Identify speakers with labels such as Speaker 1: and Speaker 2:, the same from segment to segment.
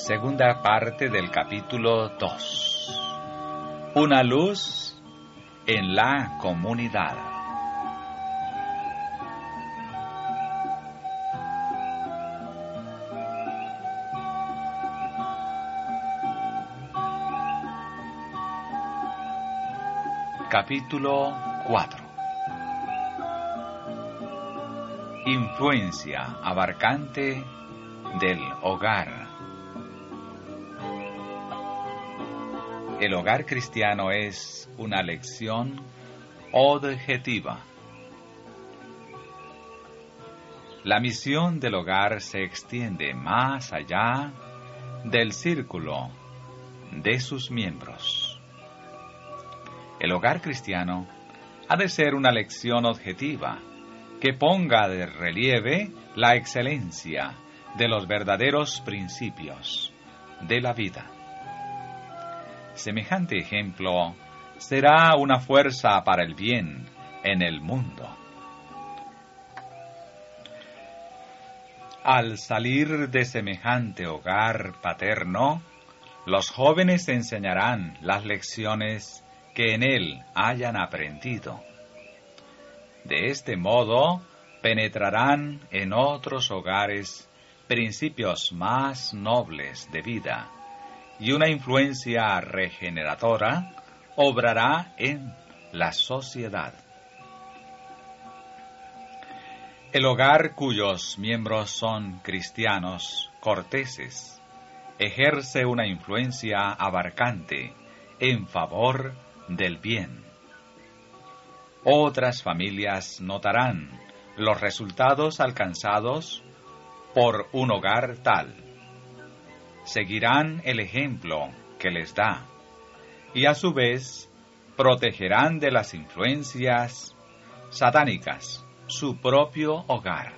Speaker 1: Segunda parte del capítulo 2. Una luz en la comunidad. Capítulo 4. Influencia abarcante del hogar. El hogar cristiano es una lección objetiva. La misión del hogar se extiende más allá del círculo de sus miembros. El hogar cristiano ha de ser una lección objetiva que ponga de relieve la excelencia de los verdaderos principios de la vida. Semejante ejemplo será una fuerza para el bien en el mundo. Al salir de semejante hogar paterno, los jóvenes enseñarán las lecciones que en él hayan aprendido. De este modo, penetrarán en otros hogares principios más nobles de vida, y una influencia regeneradora obrará en la sociedad. El hogar cuyos miembros son cristianos corteses ejerce una influencia abarcante en favor del bien. Otras familias notarán los resultados alcanzados por un hogar tal. Seguirán el ejemplo que les da y a su vez protegerán de las influencias satánicas su propio hogar.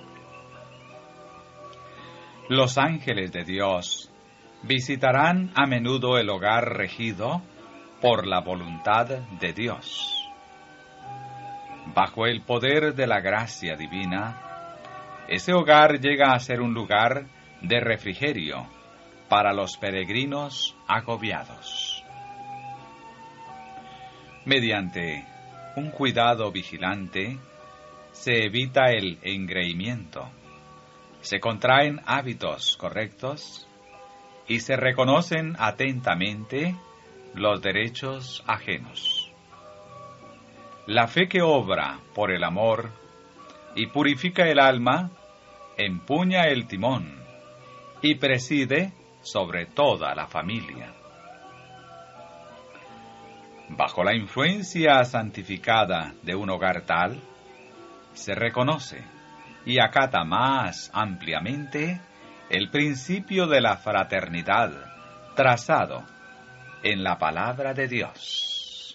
Speaker 1: Los ángeles de Dios visitarán a menudo el hogar regido por la voluntad de Dios. Bajo el poder de la gracia divina, ese hogar llega a ser un lugar de refrigerio para los peregrinos agobiados. Mediante un cuidado vigilante, se evita el engreimiento, se contraen hábitos correctos y se reconocen atentamente los derechos ajenos. La fe que obra por el amor y purifica el alma, empuña el timón y preside sobre toda la familia. Bajo la influencia santificada de un hogar tal, se reconoce y acata más ampliamente el principio de la fraternidad trazado en la palabra de Dios.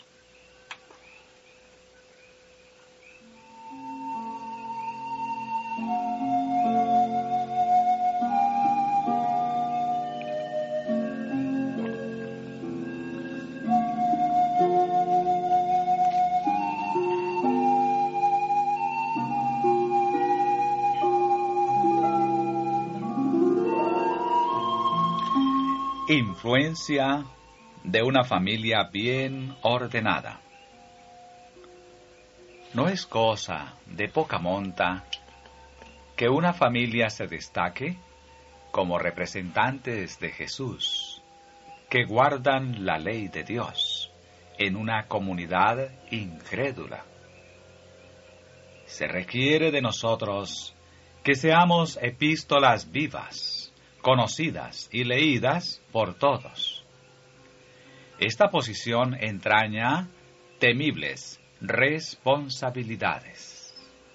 Speaker 1: Influencia de una familia bien ordenada. No es cosa de poca monta que una familia se destaque como representantes de Jesús, que guardan la ley de Dios en una comunidad incrédula. Se requiere de nosotros que seamos epístolas vivas, conocidas y leídas por todos. Esta posición entraña temibles responsabilidades.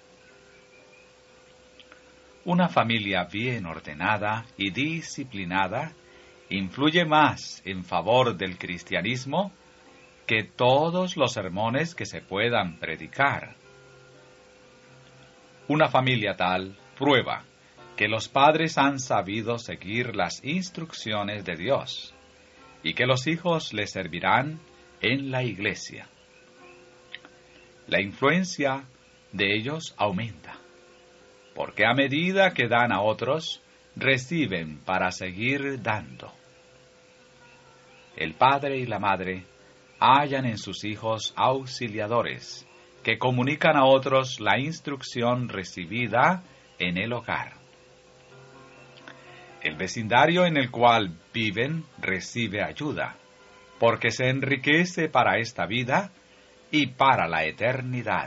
Speaker 1: Una familia bien ordenada y disciplinada influye más en favor del cristianismo que todos los sermones que se puedan predicar. Una familia tal prueba que los padres han sabido seguir las instrucciones de Dios y que los hijos les servirán en la iglesia. La influencia de ellos aumenta, porque a medida que dan a otros, reciben para seguir dando. El padre y la madre hallan en sus hijos auxiliadores que comunican a otros la instrucción recibida en el hogar. El vecindario en el cual viven recibe ayuda, porque se enriquece para esta vida y para la eternidad.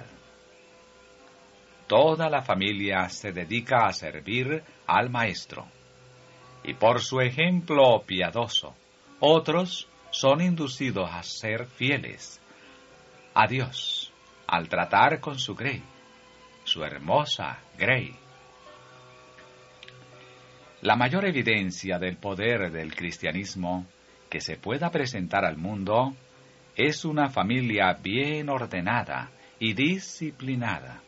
Speaker 1: Toda la familia se dedica a servir al Maestro, y por su ejemplo piadoso, otros son inducidos a ser fieles a Dios al tratar con su Grey, su hermosa Grey. La mayor evidencia del poder del cristianismo que se pueda presentar al mundo es una familia bien ordenada y disciplinada.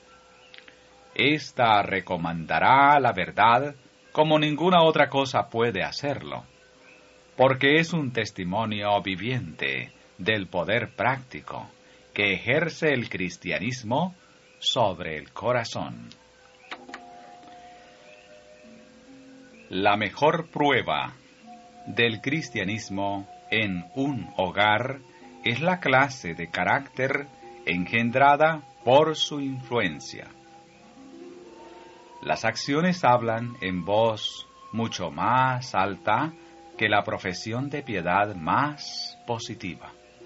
Speaker 1: Esta recomendará la verdad como ninguna otra cosa puede hacerlo, porque es un testimonio viviente del poder práctico que ejerce el cristianismo sobre el corazón. La mejor prueba del cristianismo en un hogar es la clase de carácter engendrada por su influencia. Las acciones hablan en voz mucho más alta que la profesión de piedad más positiva.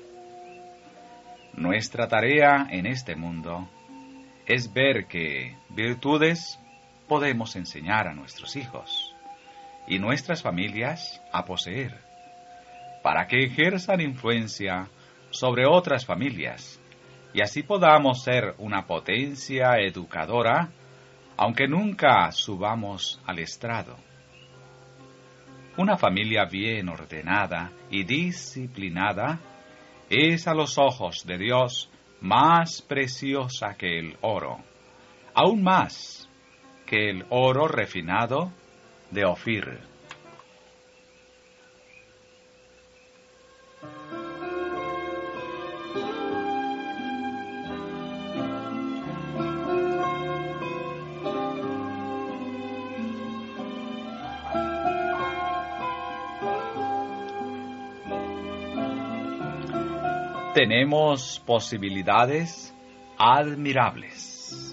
Speaker 1: Nuestra tarea en este mundo es ver qué virtudes podemos enseñar a nuestros hijos y nuestras familias a poseer, para que ejerzan influencia sobre otras familias y así podamos ser una potencia educadora, aunque nunca subamos al estrado. Una familia bien ordenada y disciplinada es a los ojos de Dios más preciosa que el oro, aún más que el oro refinado de Ofir. Tenemos posibilidades admirables.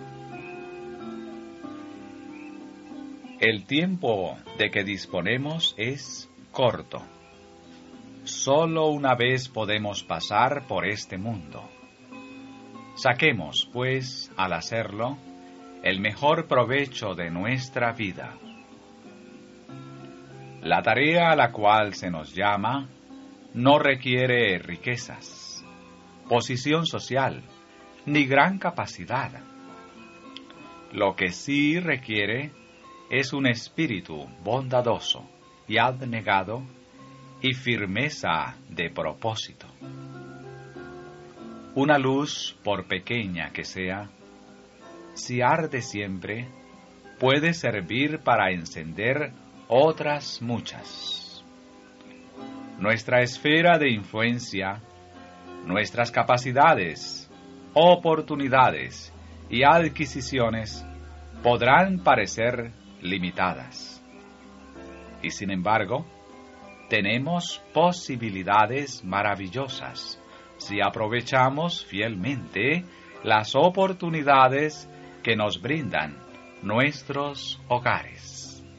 Speaker 1: El tiempo de que disponemos es corto. Solo una vez podemos pasar por este mundo. Saquemos, pues, al hacerlo, el mejor provecho de nuestra vida. La tarea a la cual se nos llama no requiere riquezas, posición social, ni gran capacidad. Lo que sí requiere es un espíritu bondadoso y abnegado y firmeza de propósito. Una luz, por pequeña que sea, si arde siempre, puede servir para encender otras muchas. Nuestra esfera de influencia, nuestras capacidades, oportunidades y adquisiciones podrán parecer limitadas. Y sin embargo, tenemos posibilidades maravillosas si aprovechamos fielmente las oportunidades que nos brindan nuestros hogares.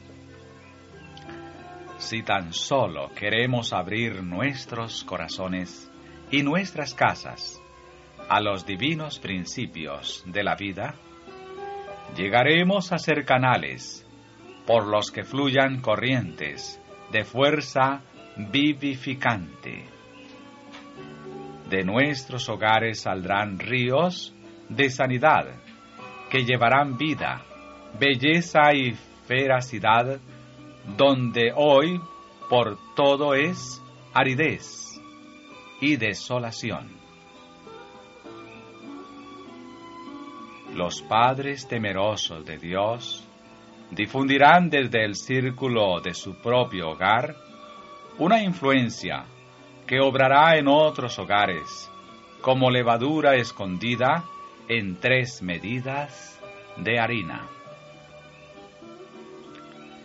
Speaker 1: Si tan solo queremos abrir nuestros corazones y nuestras casas a los divinos principios de la vida, llegaremos a ser canales por los que fluyan corrientes de fuerza vivificante. De nuestros hogares saldrán ríos de sanidad que llevarán vida, belleza y feracidad donde hoy por todo es aridez y desolación. Los padres temerosos de Dios difundirán desde el círculo de su propio hogar una influencia que obrará en otros hogares como levadura escondida en 3 medidas de harina.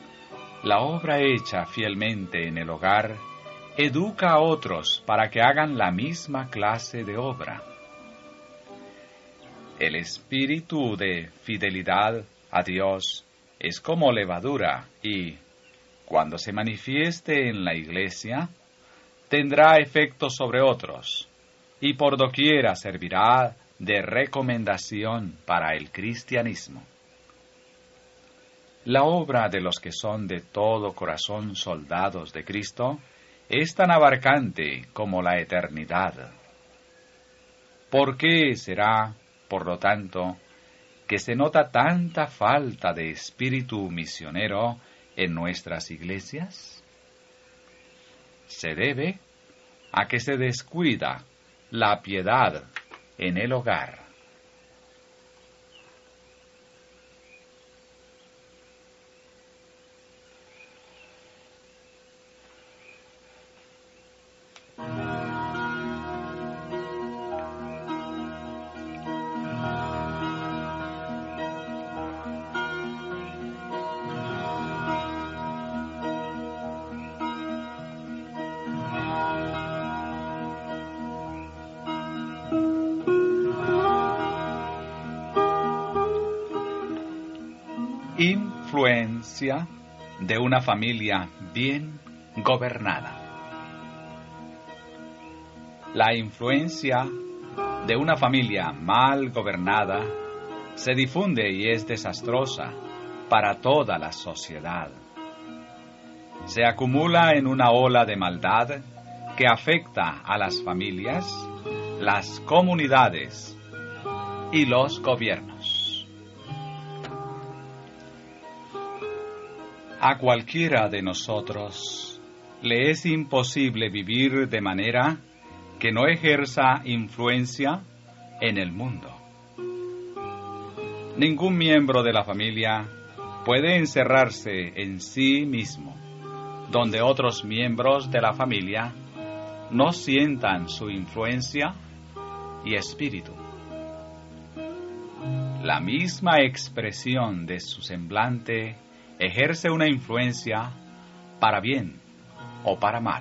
Speaker 1: La obra hecha fielmente en el hogar educa a otros para que hagan la misma clase de obra. El espíritu de fidelidad a Dios es como levadura y, cuando se manifieste en la iglesia, tendrá efecto sobre otros y por doquiera servirá de recomendación para el cristianismo. La obra de los que son de todo corazón soldados de Cristo es tan abarcante como la eternidad. ¿Por qué será, por lo tanto, que se nota tanta falta de espíritu misionero en nuestras iglesias? Se debe a que se descuida la piedad en el hogar. Influencia de una familia bien gobernada. La influencia de una familia mal gobernada se difunde y es desastrosa para toda la sociedad. Se acumula en una ola de maldad que afecta a las familias, las comunidades y los gobiernos. A cualquiera de nosotros le es imposible vivir de manera que no ejerza influencia en el mundo. Ningún miembro de la familia puede encerrarse en sí mismo, donde otros miembros de la familia no sientan su influencia y espíritu. La misma expresión de su semblante ejerce una influencia para bien o para mal.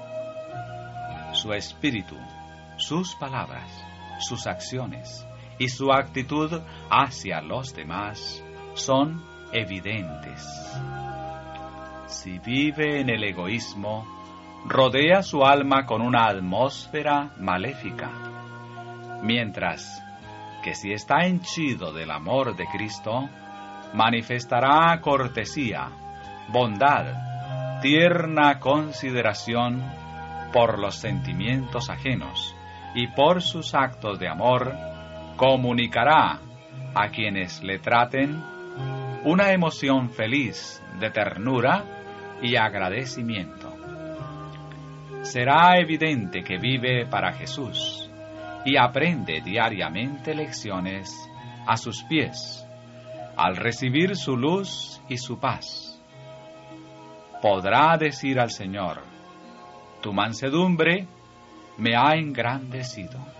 Speaker 1: Su espíritu, sus palabras, sus acciones y su actitud hacia los demás son evidentes. Si vive en el egoísmo, rodea su alma con una atmósfera maléfica, mientras que si está henchido del amor de Cristo, manifestará cortesía, bondad, tierna consideración por los sentimientos ajenos y por sus actos de amor comunicará a quienes le traten una emoción feliz de ternura y agradecimiento. Será evidente que vive para Jesús y aprende diariamente lecciones a sus pies, al recibir su luz y su paz. Podrá decir al Señor: tu mansedumbre me ha engrandecido.